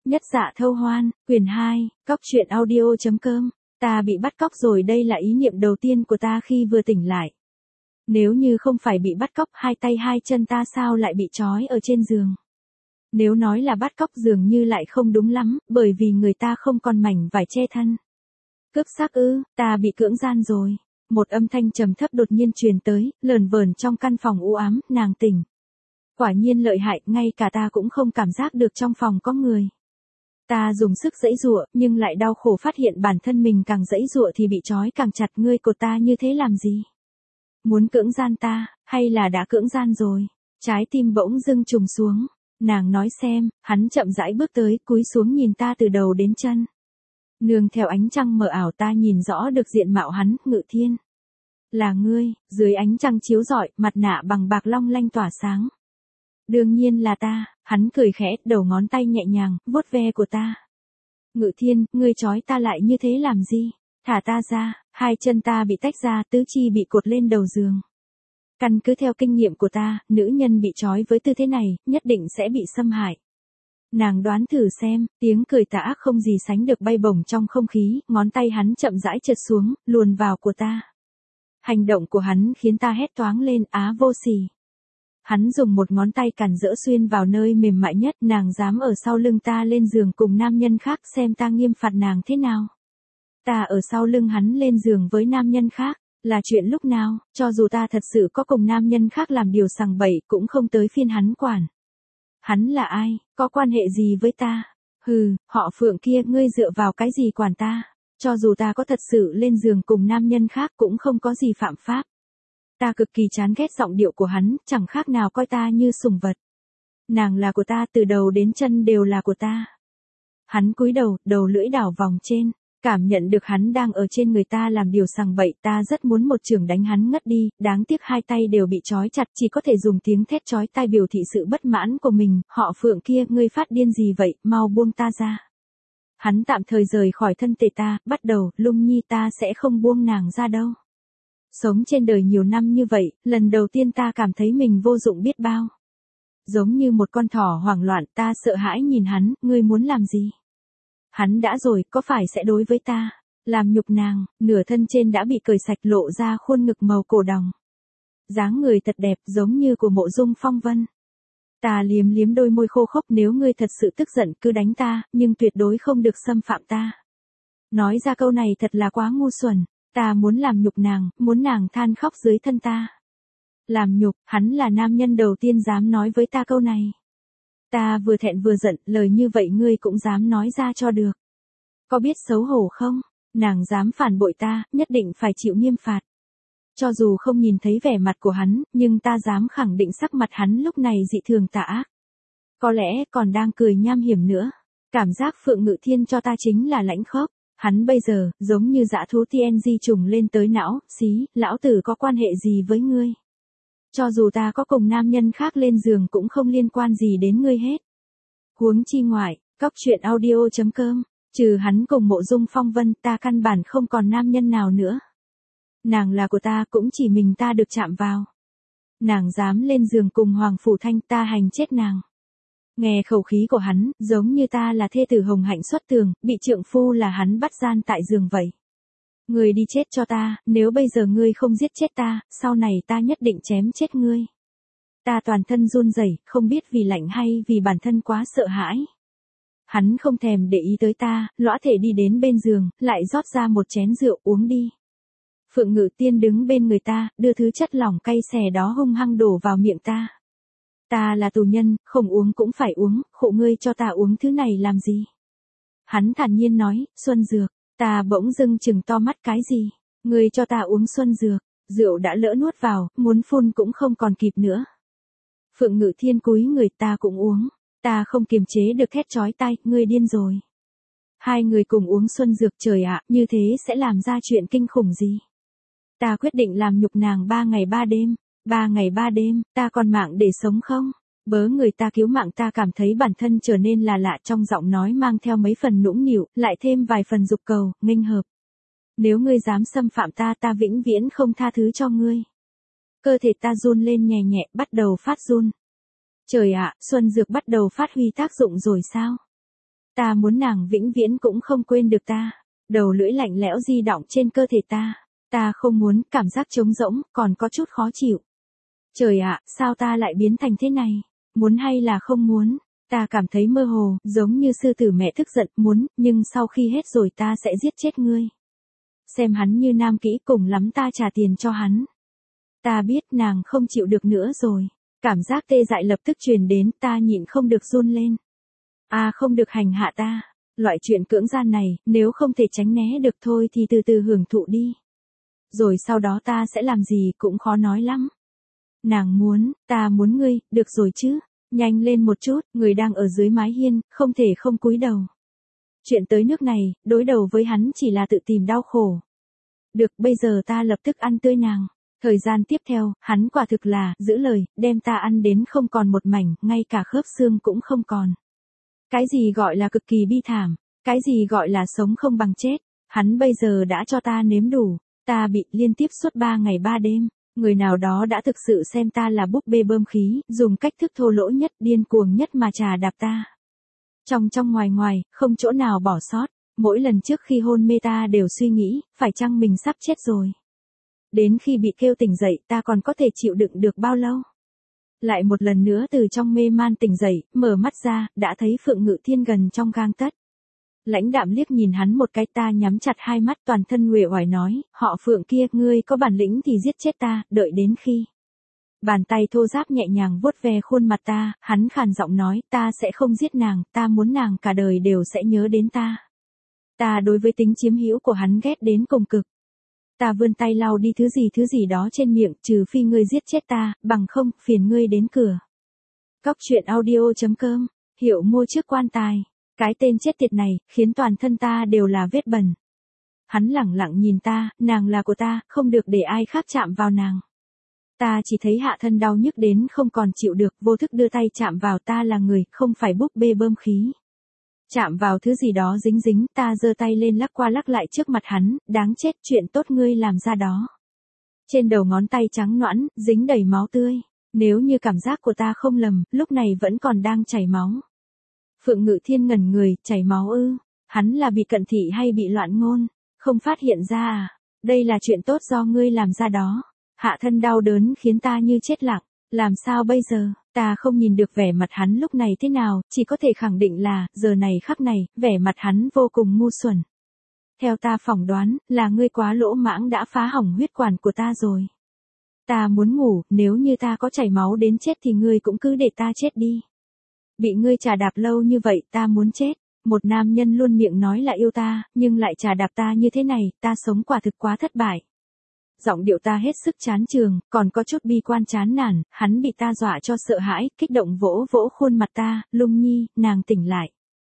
Nhất Dạ Thâu Hoan, quyển 2, Cóc truyện audio.com. Ta bị bắt cóc rồi, đây là ý niệm đầu tiên của ta khi vừa tỉnh lại. Nếu như không phải bị bắt cóc, hai tay hai chân ta sao lại bị trói ở trên giường? Nếu nói là bắt cóc dường như lại không đúng lắm, bởi vì người ta không còn mảnh vải che thân. Cướp xác ư, ta bị cưỡng gian rồi. Một âm thanh trầm thấp đột nhiên truyền tới, lờn vờn trong căn phòng u ám, nàng tỉnh. Quả nhiên lợi hại, ngay cả ta cũng không cảm giác được trong phòng có người. Ta dùng sức giãy giụa, nhưng lại đau khổ phát hiện bản thân mình càng giãy giụa thì bị trói càng chặt. Ngươi cột ta như thế làm gì? Muốn cưỡng gian ta, hay là đã cưỡng gian rồi? Trái tim bỗng dưng trùng xuống. Nàng nói xem, hắn chậm rãi bước tới, cúi xuống nhìn ta từ đầu đến chân. Nương theo ánh trăng mờ ảo ta nhìn rõ được diện mạo hắn, Ngự Thiên. Là ngươi, dưới ánh trăng chiếu rọi, mặt nạ bằng bạc long lanh tỏa sáng. Đương nhiên là ta, hắn cười khẽ, đầu ngón tay nhẹ nhàng, vuốt ve của ta. Ngự Thiên, ngươi trói ta lại như thế làm gì? Thả ta ra, hai chân ta bị tách ra, tứ chi bị cột lên đầu giường. Căn cứ theo kinh nghiệm của ta, nữ nhân bị trói với tư thế này, nhất định sẽ bị xâm hại. Nàng đoán thử xem, tiếng cười tà ác không gì sánh được bay bổng trong không khí, ngón tay hắn chậm rãi trượt xuống, luồn vào của ta. Hành động của hắn khiến ta hét toáng lên, á vô sỉ. Hắn dùng một ngón tay cản rỡ xuyên vào nơi mềm mại nhất, nàng dám ở sau lưng ta lên giường cùng nam nhân khác, xem ta nghiêm phạt nàng thế nào. Ta ở sau lưng hắn lên giường với nam nhân khác, là chuyện lúc nào, cho dù ta thật sự có cùng nam nhân khác làm điều sằng bậy cũng không tới phiên hắn quản. Hắn là ai, có quan hệ gì với ta? Hừ, họ Phượng kia, ngươi dựa vào cái gì quản ta? Cho dù ta có thật sự lên giường cùng nam nhân khác cũng không có gì phạm pháp. Ta cực kỳ chán ghét giọng điệu của hắn, chẳng khác nào coi ta như sủng vật. Nàng là của ta, từ đầu đến chân đều là của ta. Hắn cúi đầu, đầu lưỡi đảo vòng trên, cảm nhận được hắn đang ở trên người ta làm điều sằng bậy, ta rất muốn một chưởng đánh hắn ngất đi, đáng tiếc hai tay đều bị trói chặt, chỉ có thể dùng tiếng thét chói tai biểu thị sự bất mãn của mình. Họ Phượng kia, ngươi phát điên gì vậy, mau buông ta ra. Hắn tạm thời rời khỏi thân thể ta, bắt đầu, Lung Nhi, ta sẽ không buông nàng ra đâu. Sống trên đời nhiều năm như vậy, lần đầu tiên ta cảm thấy mình vô dụng biết bao. Giống như một con thỏ hoảng loạn, ta sợ hãi nhìn hắn, ngươi muốn làm gì? Hắn đã rồi, có phải sẽ đối với ta, làm nhục nàng, nửa thân trên đã bị cởi sạch lộ ra khuôn ngực màu cổ đồng. Dáng người thật đẹp, giống như của Mộ Dung Phong Vân. Ta liếm liếm đôi môi khô khốc, nếu ngươi thật sự tức giận cứ đánh ta, nhưng tuyệt đối không được xâm phạm ta. Nói ra câu này thật là quá ngu xuẩn, ta muốn làm nhục nàng, muốn nàng than khóc dưới thân ta. Làm nhục, hắn là nam nhân đầu tiên dám nói với ta câu này. Ta vừa thẹn vừa giận, lời như vậy ngươi cũng dám nói ra cho được. Có biết xấu hổ không? Nàng dám phản bội ta, nhất định phải chịu nghiêm phạt. Cho dù không nhìn thấy vẻ mặt của hắn, nhưng ta dám khẳng định sắc mặt hắn lúc này dị thường tà ác. Có lẽ còn đang cười nham hiểm nữa. Cảm giác Phượng Ngự Thiên cho ta chính là lãnh khốc. Hắn bây giờ, giống như dã thú TNG trùng lên tới não, xí, lão tử có quan hệ gì với ngươi? Cho dù ta có cùng nam nhân khác lên giường cũng không liên quan gì đến ngươi hết. Huống chi ngoại, Cóc truyện audio.com, trừ hắn cùng Mộ Dung Phong Vân, ta căn bản không còn nam nhân nào nữa. Nàng là của ta, cũng chỉ mình ta được chạm vào. Nàng dám lên giường cùng Hoàng Phủ Thanh, ta hành chết nàng. Nghe khẩu khí của hắn, giống như ta là thê tử hồng hạnh xuất tường, bị trượng phu là hắn bắt gian tại giường vậy. Ngươi đi chết cho ta, nếu bây giờ ngươi không giết chết ta, sau này ta nhất định chém chết ngươi. Ta toàn thân run rẩy, không biết vì lạnh hay vì bản thân quá sợ hãi. Hắn không thèm để ý tới ta, lõa thể đi đến bên giường, lại rót ra một chén rượu uống đi. Phượng Ngự Tiên đứng bên người ta, đưa thứ chất lỏng cay xè đó hung hăng đổ vào miệng ta. Ta là tù nhân, không uống cũng phải uống, khổ ngươi cho ta uống thứ này làm gì? Hắn thản nhiên nói, xuân dược. Ta bỗng dưng chừng to mắt, cái gì? Ngươi cho ta uống xuân dược, rượu đã lỡ nuốt vào, muốn phun cũng không còn kịp nữa. Phượng Ngự Thiên cúi người, ta cũng uống. Ta không kiềm chế được thét chói tai, ngươi điên rồi. Hai người cùng uống xuân dược, trời ạ, như thế sẽ làm ra chuyện kinh khủng gì? Ta quyết định làm nhục nàng 3 ngày 3 đêm. 3 ngày 3 đêm, ta còn mạng để sống không? Bớ người ta cứu mạng, ta cảm thấy bản thân trở nên là lạ, trong giọng nói mang theo mấy phần nũng nịu, lại thêm vài phần dục cầu, nghênh hợp. Nếu ngươi dám xâm phạm ta, ta vĩnh viễn không tha thứ cho ngươi. Cơ thể ta run lên nhẹ nhẹ, bắt đầu phát run. Trời ạ, xuân dược bắt đầu phát huy tác dụng rồi sao? Ta muốn nàng vĩnh viễn cũng không quên được ta. Đầu lưỡi lạnh lẽo di động trên cơ thể ta. Ta không muốn, cảm giác trống rỗng, còn có chút khó chịu. Trời ạ, sao ta lại biến thành thế này? Muốn hay là không muốn? Ta cảm thấy mơ hồ, giống như sư tử mẹ tức giận, muốn, nhưng sau khi hết rồi ta sẽ giết chết ngươi. Xem hắn như nam kỹ, cùng lắm ta trả tiền cho hắn. Ta biết nàng không chịu được nữa rồi. Cảm giác tê dại lập tức truyền đến, ta nhịn không được run lên. Không được hành hạ ta. Loại chuyện cưỡng gian này, nếu không thể tránh né được thôi thì từ từ hưởng thụ đi. Rồi sau đó ta sẽ làm gì cũng khó nói lắm. Nàng muốn, ta muốn ngươi, được rồi chứ. Nhanh lên một chút, người đang ở dưới mái hiên, không thể không cúi đầu. Chuyện tới nước này, đối đầu với hắn chỉ là tự tìm đau khổ. Được, bây giờ ta lập tức ăn tươi nàng. Thời gian tiếp theo, hắn quả thực là, giữ lời, đem ta ăn đến không còn một mảnh, ngay cả khớp xương cũng không còn. Cái gì gọi là cực kỳ bi thảm, cái gì gọi là sống không bằng chết, hắn bây giờ đã cho ta nếm đủ, ta bị liên tiếp suốt 3 ngày 3 đêm. Người nào đó đã thực sự xem ta là búp bê bơm khí, dùng cách thức thô lỗ nhất, điên cuồng nhất mà chà đạp ta. Trong ngoài ngoài, không chỗ nào bỏ sót, mỗi lần trước khi hôn mê ta đều suy nghĩ, phải chăng mình sắp chết rồi. Đến khi bị kêu tỉnh dậy ta còn có thể chịu đựng được bao lâu. Lại một lần nữa từ trong mê man tỉnh dậy, mở mắt ra, đã thấy Phượng Ngự Thiên gần trong gang tấc. Lãnh đạm liếc nhìn hắn một cái, ta nhắm chặt hai mắt, toàn thân uể oải nói, họ Phượng kia, ngươi có bản lĩnh thì giết chết ta, đợi đến khi. Bàn tay thô ráp nhẹ nhàng vuốt ve khuôn mặt ta, hắn khàn giọng nói, ta sẽ không giết nàng, ta muốn nàng cả đời đều sẽ nhớ đến ta. Ta đối với tính chiếm hữu của hắn ghét đến cùng cực. Ta vươn tay lau đi thứ gì đó trên miệng, trừ phi ngươi giết chết ta, bằng không, phiền ngươi đến cửa. Cóc truyện audio.com, hiệu mua trước quan tài. Cái tên chết tiệt này, khiến toàn thân ta đều là vết bẩn. Hắn lẳng lặng nhìn ta, nàng là của ta, không được để ai khác chạm vào nàng. Ta chỉ thấy hạ thân đau nhức đến không còn chịu được, vô thức đưa tay chạm vào, ta là người, không phải búp bê bơm khí. Chạm vào thứ gì đó dính dính, ta giơ tay lên lắc qua lắc lại trước mặt hắn, đáng chết, chuyện tốt ngươi làm ra đó. Trên đầu ngón tay trắng nõn, dính đầy máu tươi. Nếu như cảm giác của ta không lầm, lúc này vẫn còn đang chảy máu. Phượng Ngự Thiên ngẩn người, chảy máu ư? Hắn là bị cận thị hay bị loạn ngôn? Không phát hiện ra à? Đây là chuyện tốt do ngươi làm ra đó. Hạ thân đau đớn khiến ta như chết lặng. Làm sao bây giờ? Ta không nhìn được vẻ mặt hắn lúc này thế nào, chỉ có thể khẳng định là, giờ này khắc này, vẻ mặt hắn vô cùng ngu xuẩn. Theo ta phỏng đoán, là ngươi quá lỗ mãng đã phá hỏng huyết quản của ta rồi. Ta muốn ngủ, nếu như ta có chảy máu đến chết thì ngươi cũng cứ để ta chết đi. Bị ngươi chà đạp lâu như vậy, ta muốn chết. Một nam nhân luôn miệng nói là yêu ta, nhưng lại chà đạp ta như thế này, ta sống quả thực quá thất bại. Giọng điệu ta hết sức chán chường, còn có chút bi quan chán nản, hắn bị ta dọa cho sợ hãi, kích động vỗ vỗ khuôn mặt ta, Lung Nhi, nàng tỉnh lại.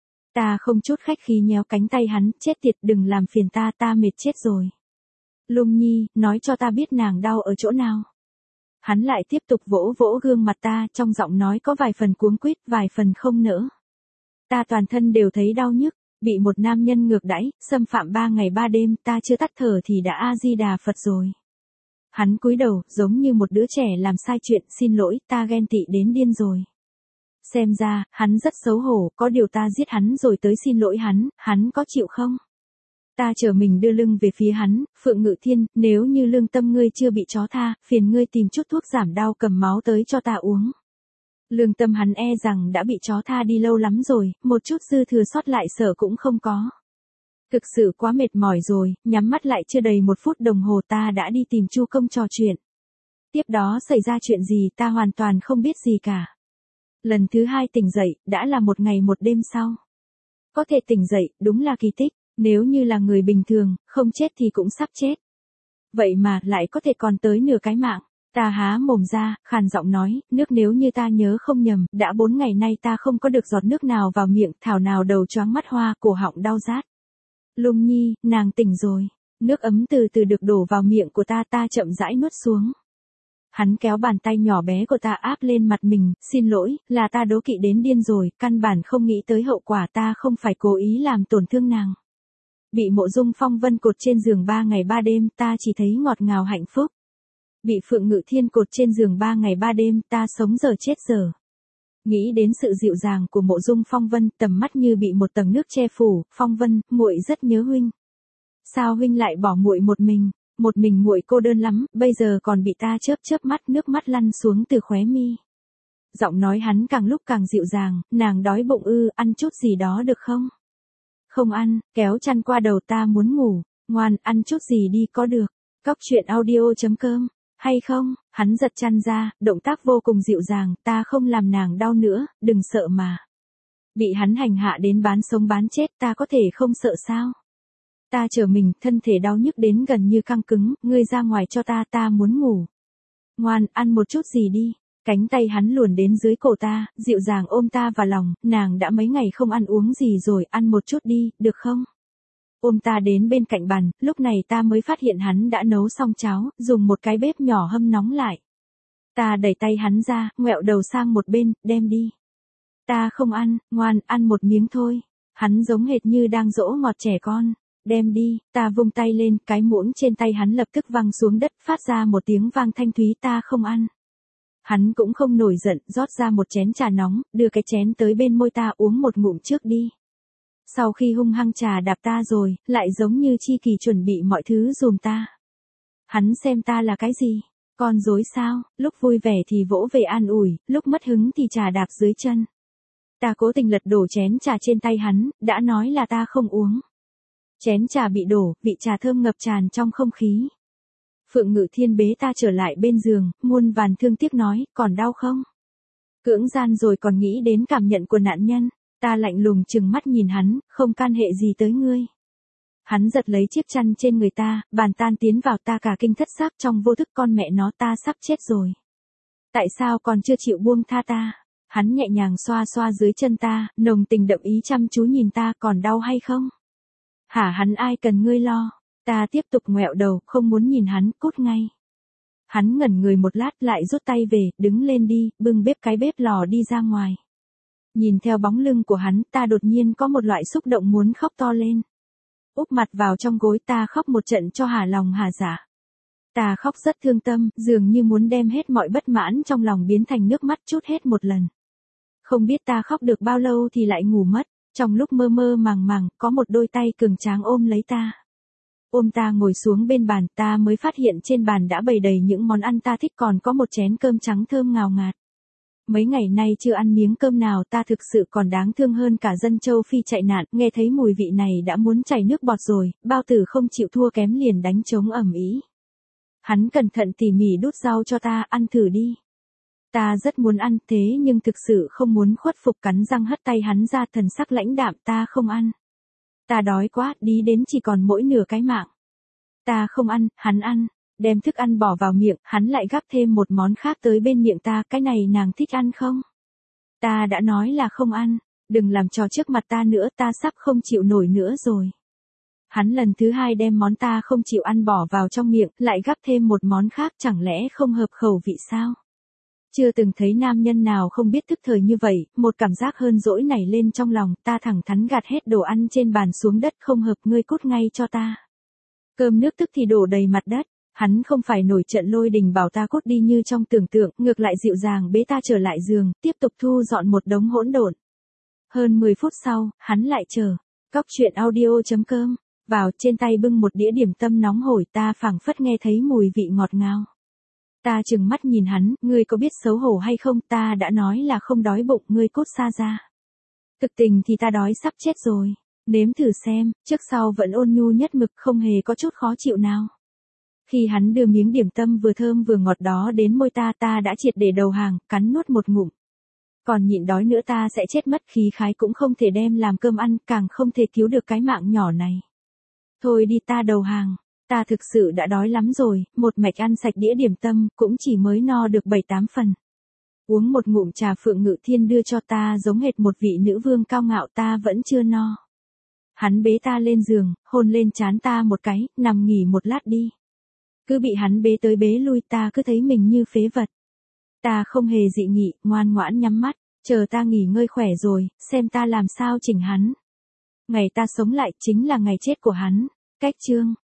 Ta không chút khách khí nhéo cánh tay hắn, chết tiệt, đừng làm phiền ta, ta mệt chết rồi. Lung Nhi, nói cho ta biết nàng đau ở chỗ nào. Hắn lại tiếp tục vỗ vỗ gương mặt ta, trong giọng nói có vài phần cuống quýt, vài phần không nỡ. Ta toàn thân đều thấy đau nhức, bị một nam nhân ngược đãi, xâm phạm 3 ngày 3 đêm, ta chưa tắt thở thì đã A-di-đà Phật rồi. Hắn cúi đầu, giống như một đứa trẻ làm sai chuyện, xin lỗi, ta ghen tị đến điên rồi. Xem ra, hắn rất xấu hổ, có điều ta giết hắn rồi tới xin lỗi hắn có chịu không? Ta trở mình đưa lưng về phía hắn, Phượng Ngự Thiên, nếu như lương tâm ngươi chưa bị chó tha, phiền ngươi tìm chút thuốc giảm đau cầm máu tới cho ta uống. Lương tâm hắn e rằng đã bị chó tha đi lâu lắm rồi, một chút dư thừa sót lại sợ cũng không có. Thực sự quá mệt mỏi rồi, nhắm mắt lại chưa đầy 1 phút đồng hồ ta đã đi tìm Chu Công trò chuyện. Tiếp đó xảy ra chuyện gì ta hoàn toàn không biết gì cả. Lần thứ 2 tỉnh dậy, đã là 1 ngày 1 đêm sau. Có thể tỉnh dậy, đúng là kỳ tích, nếu như là người bình thường, không chết thì cũng sắp chết. Vậy mà lại có thể còn tới nửa cái mạng. Ta há mồm ra, khàn giọng nói, nước nếu như ta nhớ không nhầm, đã 4 ngày nay ta không có được giọt nước nào vào miệng, thảo nào đầu choáng mắt hoa, cổ họng đau rát. Lung Nhi, nàng tỉnh rồi. Nước ấm từ từ được đổ vào miệng của ta, ta chậm rãi nuốt xuống. Hắn kéo bàn tay nhỏ bé của ta áp lên mặt mình, xin lỗi, là ta đố kỵ đến điên rồi, căn bản không nghĩ tới hậu quả, ta không phải cố ý làm tổn thương nàng. Bị Mộ Dung Phong Vân cột trên giường 3 ngày 3 đêm, ta chỉ thấy ngọt ngào hạnh phúc. Bị Phượng Ngự Thiên cột trên giường 3 ngày 3 đêm, ta sống giờ chết giờ. Nghĩ đến sự dịu dàng của mộ dung Phong Vân, tầm mắt như bị một tầng nước che phủ, Phong Vân, muội rất nhớ huynh. Sao huynh lại bỏ muội một mình muội cô đơn lắm, bây giờ còn bị ta chớp chớp mắt, nước mắt lăn xuống từ khóe mi. Giọng nói hắn càng lúc càng dịu dàng, nàng đói bụng ư, ăn chút gì đó được không? Không ăn, kéo chăn qua đầu, ta muốn ngủ, ngoan, ăn chút gì đi có được. Cóc truyện audio.com, hay không? Hắn giật chăn ra, động tác vô cùng dịu dàng, ta không làm nàng đau nữa, đừng sợ mà. Bị hắn hành hạ đến bán sống bán chết, ta có thể không sợ sao? Ta chờ mình, thân thể đau nhức đến gần như căng cứng, ngươi ra ngoài cho ta, ta muốn ngủ. Ngoan, ăn một chút gì đi. Cánh tay hắn luồn đến dưới cổ ta, dịu dàng ôm ta vào lòng, nàng đã mấy ngày không ăn uống gì rồi, ăn một chút đi, được không? Ôm ta đến bên cạnh bàn, lúc này ta mới phát hiện hắn đã nấu xong cháo, dùng một cái bếp nhỏ hâm nóng lại. Ta đẩy tay hắn ra, ngoẹo đầu sang một bên, đem đi. Ta không ăn, ngoan, ăn một miếng thôi. Hắn giống hệt như đang dỗ ngọt trẻ con. Đem đi, ta vung tay lên, cái muỗng trên tay hắn lập tức văng xuống đất, phát ra một tiếng vang thanh thúy, ta không ăn. Hắn cũng không nổi giận, rót ra một chén trà nóng, đưa cái chén tới bên môi ta, uống một ngụm trước đi. Sau khi hung hăng trà đạp ta rồi, lại giống như chi kỳ chuẩn bị mọi thứ dùm ta. Hắn xem ta là cái gì? Con rối sao? Lúc vui vẻ thì vỗ về an ủi, lúc mất hứng thì trà đạp dưới chân. Ta cố tình lật đổ chén trà trên tay hắn, đã nói là ta không uống. Chén trà bị đổ, vị trà thơm ngập tràn trong không khí. Phượng Ngự Thiên bế ta trở lại bên giường, muôn vàn thương tiếc nói, còn đau không? Cưỡng gian rồi còn nghĩ đến cảm nhận của nạn nhân. Ta lạnh lùng trừng mắt nhìn hắn, không can hệ gì tới ngươi. Hắn giật lấy chiếc chăn trên người ta, bàn tan tiến vào, ta cả kinh thất xác trong vô thức, con mẹ nó, ta sắp chết rồi. Tại sao còn chưa chịu buông tha ta? Hắn nhẹ nhàng xoa xoa dưới chân ta, nồng tình đậm ý chăm chú nhìn ta, còn đau hay không? Hả, hắn ai cần ngươi lo. Ta tiếp tục ngoẹo đầu, không muốn nhìn hắn, cút ngay. Hắn ngẩn người một lát lại rút tay về, đứng lên đi, bưng cái bếp lò đi ra ngoài. Nhìn theo bóng lưng của hắn, ta đột nhiên có một loại xúc động muốn khóc to lên. Úp mặt vào trong gối, ta khóc một trận cho hả lòng hả dạ. Ta khóc rất thương tâm, dường như muốn đem hết mọi bất mãn trong lòng biến thành nước mắt trút hết một lần. Không biết ta khóc được bao lâu thì lại ngủ mất. Trong lúc mơ mơ màng màng, có một đôi tay cường tráng ôm lấy ta. Ôm ta ngồi xuống bên bàn, ta mới phát hiện trên bàn đã bày đầy những món ăn ta thích, còn có một chén cơm trắng thơm ngào ngạt. Mấy ngày nay chưa ăn miếng cơm nào, ta thực sự còn đáng thương hơn cả dân châu Phi chạy nạn, nghe thấy mùi vị này đã muốn chảy nước bọt rồi, bao tử không chịu thua kém liền đánh trống ầm ĩ. Hắn cẩn thận tỉ mỉ đút rau cho ta, ăn thử đi. Ta rất muốn ăn, thế nhưng thực sự không muốn khuất phục, cắn răng hất tay hắn ra, thần sắc lãnh đạm, ta không ăn. Ta đói quá, đi đến chỉ còn mỗi nửa cái mạng. Ta không ăn, hắn ăn, đem thức ăn bỏ vào miệng, hắn lại gắp thêm một món khác tới bên miệng ta, cái này nàng thích ăn không? Ta đã nói là không ăn, đừng làm trò trước mặt ta nữa, ta sắp không chịu nổi nữa rồi. Hắn lần thứ hai đem món ta không chịu ăn bỏ vào trong miệng, lại gắp thêm một món khác, chẳng lẽ không hợp khẩu vị sao? Chưa từng thấy nam nhân nào không biết thức thời như vậy, một cảm giác hơn dỗi nảy lên trong lòng, ta thẳng thắn gạt hết đồ ăn trên bàn xuống đất, không hợp, ngươi cút ngay cho ta. Cơm nước tức thì đổ đầy mặt đất, hắn không phải nổi trận lôi đình bảo ta cút đi như trong tưởng tượng, ngược lại dịu dàng bế ta trở lại giường, tiếp tục thu dọn một đống hỗn độn. Hơn 10 phút sau, hắn lại chờ. Cóc truyện audio.com, vào trên tay bưng một đĩa điểm tâm nóng hổi, ta phảng phất nghe thấy mùi vị ngọt ngào. Ta trừng mắt nhìn hắn, ngươi có biết xấu hổ hay không, ta đã nói là không đói bụng, ngươi cút xa ra. Thực tình thì ta đói sắp chết rồi, nếm thử xem, trước sau vẫn ôn nhu nhất mực, không hề có chút khó chịu nào. Khi hắn đưa miếng điểm tâm vừa thơm vừa ngọt đó đến môi ta, ta đã triệt để đầu hàng, cắn nuốt một ngụm. Còn nhịn đói nữa ta sẽ chết mất, khí khái cũng không thể đem làm cơm ăn, càng không thể cứu được cái mạng nhỏ này. Thôi đi, ta đầu hàng. Ta thực sự đã đói lắm rồi, một mạch ăn sạch đĩa điểm tâm, cũng chỉ mới no được 7-8 phần. Uống một ngụm trà Phượng Ngự Thiên đưa cho ta giống hệt một vị nữ vương cao ngạo, ta vẫn chưa no. Hắn bế ta lên giường, hôn lên trán ta một cái, nằm nghỉ một lát đi. Cứ bị hắn bế tới bế lui, ta cứ thấy mình như phế vật. Ta không hề dị nghị, ngoan ngoãn nhắm mắt, chờ ta nghỉ ngơi khỏe rồi, xem ta làm sao chỉnh hắn. Ngày ta sống lại chính là ngày chết của hắn. Cách chương